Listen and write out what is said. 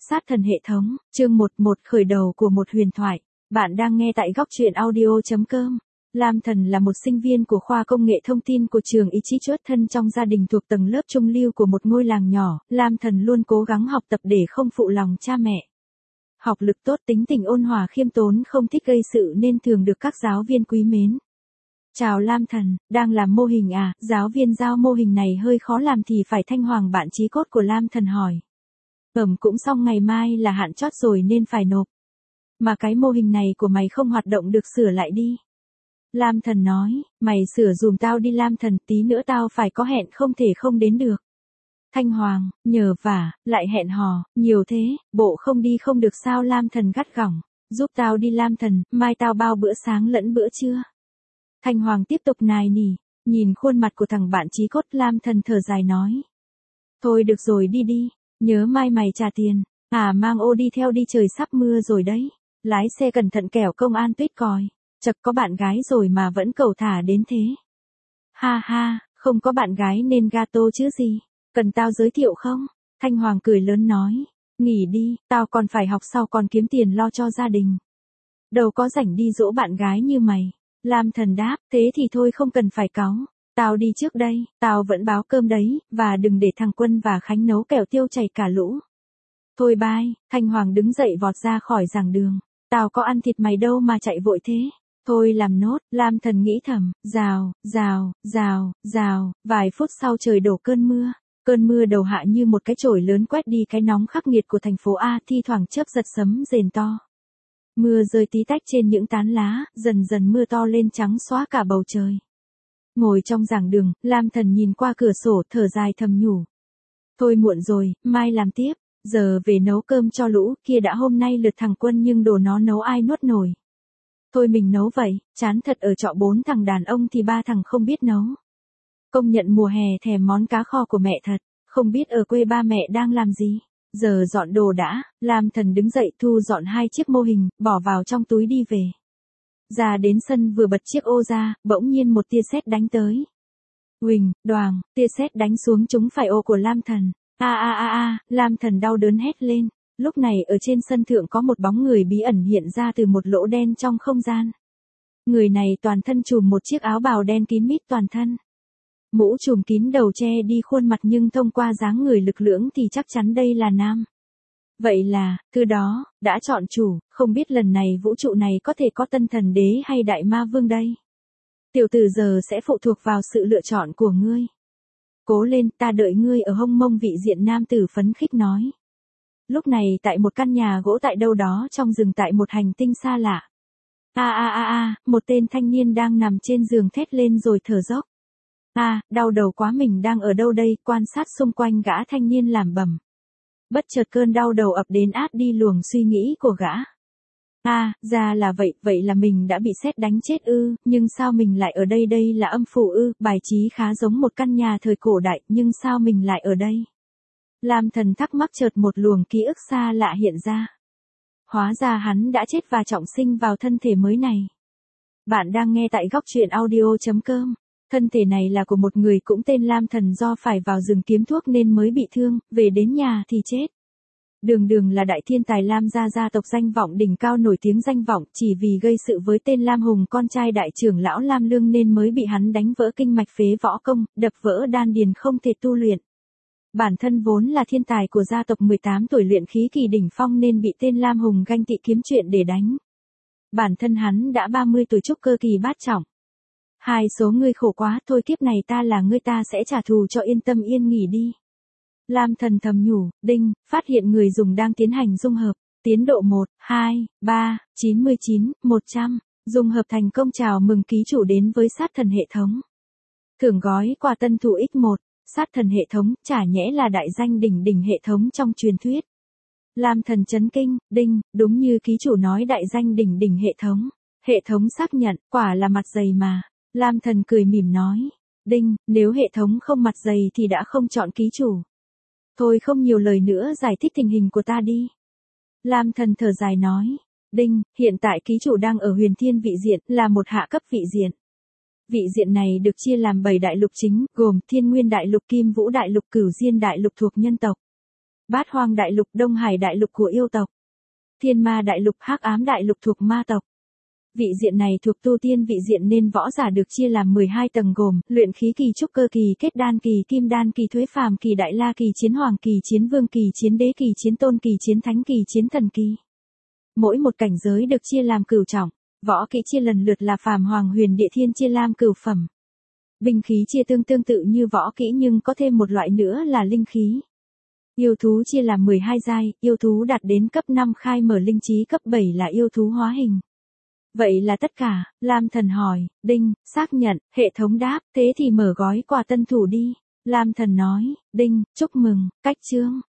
Sát thần hệ thống, chương 11 khởi đầu của một huyền thoại. Bạn đang nghe tại góc truyện audio.com. Lam Thần là một sinh viên của khoa công nghệ thông tin của trường Ichichuất thân trong gia đình thuộc tầng lớp trung lưu của một ngôi làng nhỏ. Lam Thần luôn cố gắng học tập để không phụ lòng cha mẹ. Học lực tốt, tính tình ôn hòa khiêm tốn, không thích gây sự nên thường được các giáo viên quý mến. Chào Lam Thần, đang làm mô hình à? Giáo viên giao mô hình này hơi khó làm thì phải Thanh Hoàng bạn chí cốt của Lam Thần hỏi. Cũng xong, ngày mai là hạn chót rồi nên phải nộp. Mà cái mô hình này của mày không hoạt động được, sửa lại đi. Lam Thần nói, mày sửa dùm tao đi Lam Thần, tí nữa tao phải có hẹn không thể không đến được. Thanh Hoàng, nhờ vả, lại hẹn hò, nhiều thế, bộ không đi không được sao? Lam Thần gắt gỏng, giúp tao đi Lam Thần, mai tao bao bữa sáng lẫn bữa trưa. Thanh Hoàng tiếp tục nài nỉ, nhìn khuôn mặt của thằng bạn chí cốt, Lam Thần thở dài nói. Thôi được rồi, đi đi, nhớ mai mày trả tiền, mang ô đi theo đi, trời sắp mưa rồi đấy. Lái xe cẩn thận kẻo công an tuyết còi, chật có bạn gái rồi mà vẫn cầu thả đến thế. Ha ha, không có bạn gái nên gato chứ gì, cần tao giới thiệu không? Thanh Hoàng cười lớn nói, nghỉ đi, tao còn phải học sau còn kiếm tiền lo cho gia đình. Đâu có rảnh đi dỗ bạn gái như mày. Lam Thần đáp, thế thì thôi không cần phải cáu. Tao đi trước đây, tao vẫn báo cơm đấy, và đừng để thằng Quân và Khánh nấu kẻo tiêu chảy cả lũ. Thôi bye. Thanh Hoàng đứng dậy vọt ra khỏi giảng đường. Tao có ăn thịt mày đâu mà chạy vội thế. Thôi làm nốt, Lam Thần nghĩ thầm, rào, rào, rào, rào, vài phút sau trời đổ cơn mưa. Cơn mưa đầu hạ như một cái chổi lớn quét đi cái nóng khắc nghiệt của thành phố A, thi thoảng chớp giật sấm rền to. Mưa rơi tí tách trên những tán lá, dần dần mưa to lên trắng xóa cả bầu trời. Ngồi trong giảng đường, Lam Thần nhìn qua cửa sổ thở dài thầm nhủ. Thôi muộn rồi, mai làm tiếp, giờ về nấu cơm cho lũ, kia đã hôm nay lượt thằng Quân nhưng đồ nó nấu ai nuốt nổi. Thôi mình nấu vậy, chán thật, ở trọ 4 thằng đàn ông thì 3 thằng không biết nấu. Công nhận mùa hè thèm món cá kho của mẹ thật, không biết ở quê ba mẹ đang làm gì. Giờ dọn đồ đã, Lam Thần đứng dậy thu dọn 2 chiếc mô hình, bỏ vào trong túi đi về. Ra đến sân vừa bật chiếc ô ra, bỗng nhiên một tia sét đánh tới. Huỳnh, đoàng, tia sét đánh xuống trúng phải ô của Lam Thần. Lam Thần đau đớn hét lên. Lúc này ở trên sân thượng có một bóng người bí ẩn hiện ra từ một lỗ đen trong không gian. Người này toàn thân trùm một chiếc áo bào đen kín mít toàn thân. Mũ trùm kín đầu che đi khuôn mặt nhưng thông qua dáng người lực lưỡng thì chắc chắn đây là nam. Vậy là, từ đó, đã chọn chủ, không biết lần này vũ trụ này có thể có tân thần đế hay đại ma vương đây. Tiểu tử giờ sẽ phụ thuộc vào sự lựa chọn của ngươi. Cố lên, ta đợi ngươi ở hông mông, vị diện nam tử phấn khích nói. Lúc này tại một căn nhà gỗ tại đâu đó trong rừng tại một hành tinh xa lạ. Một tên thanh niên đang nằm trên giường thét lên rồi thở dốc. Đau đầu quá, mình đang ở đâu đây? Quan sát xung quanh, gã thanh niên lẩm bẩm. Bất chợt cơn đau đầu ập đến át đi luồng suy nghĩ của gã. Ra là vậy, vậy là mình đã bị sét đánh chết ư, nhưng sao mình lại ở đây? Đây là âm phủ ư? Bài trí khá giống một căn nhà thời cổ đại, nhưng sao mình lại ở đây? Lam Thần thắc mắc, chợt một luồng ký ức xa lạ hiện ra. Hóa ra hắn đã chết và trọng sinh vào thân thể mới này. Bạn đang nghe tại góc truyện audio.com. Thân thể này là của một người cũng tên Lam Thần, do phải vào rừng kiếm thuốc nên mới bị thương, về đến nhà thì chết. Đường là đại thiên tài Lam gia tộc danh vọng đỉnh cao, nổi tiếng danh vọng, chỉ vì gây sự với tên Lam Hùng, con trai đại trưởng lão Lam Lương nên mới bị hắn đánh vỡ kinh mạch, phế võ công, đập vỡ đan điền, không thể tu luyện. Bản thân vốn là thiên tài của gia tộc, 18 tuổi luyện khí kỳ đỉnh phong nên bị tên Lam Hùng ganh tị kiếm chuyện để đánh. Bản thân hắn đã 30 tuổi trúc cơ kỳ bát trọng. Hai số ngươi khổ quá, thôi kiếp này ta là ngươi, ta sẽ trả thù cho yên tâm yên nghỉ đi. Lam Thần thầm nhủ, đinh, phát hiện người dùng đang tiến hành dung hợp, tiến độ 1, 2, 3, 99, 100, dung hợp thành công, chào mừng ký chủ đến với sát thần hệ thống. Thưởng gói quà tân thủ X1, sát thần hệ thống, chả nhẽ là đại danh đỉnh hệ thống trong truyền thuyết. Lam Thần chấn kinh, đinh, đúng như ký chủ nói, đại danh đỉnh hệ thống. Hệ thống xác nhận, quả là mặt dày mà. Lam Thần cười mỉm nói, đinh, nếu hệ thống không mặt dày thì đã không chọn ký chủ. Thôi không nhiều lời nữa, giải thích tình hình của ta đi. Lam Thần thở dài nói, đinh, hiện tại ký chủ đang ở Huyền Thiên vị diện, là một hạ cấp vị diện. Vị diện này được chia làm 7 đại lục chính, gồm Thiên Nguyên đại lục, Kim Vũ đại lục, Cửu Diên đại lục thuộc nhân tộc. Bát Hoang đại lục, Đông Hải đại lục của yêu tộc. Thiên Ma đại lục, Hắc Ám đại lục thuộc ma tộc. Vị diện này thuộc tu tiên vị diện nên võ giả được chia làm 12 tầng gồm, luyện khí kỳ, trúc cơ kỳ, kết đan kỳ, kim đan kỳ, thuế phàm kỳ, đại la kỳ, chiến hoàng kỳ, chiến vương kỳ, chiến đế kỳ, chiến tôn kỳ, chiến thánh kỳ, chiến thần kỳ. Mỗi một cảnh giới được chia làm cửu trọng, võ kỹ chia lần lượt là phàm, hoàng, huyền, địa, thiên chia làm cửu phẩm. Binh khí chia tương tự như võ kỹ nhưng có thêm một loại nữa là linh khí. Yêu thú chia làm 12 giai, yêu thú đạt đến cấp 5 khai mở linh trí, cấp 7 là yêu thú hóa hình. Vậy là tất cả, Lam Thần hỏi, đinh, xác nhận, hệ thống đáp, thế thì mở gói quà tân thủ đi. Lam Thần nói, đinh, chúc mừng, cách chương.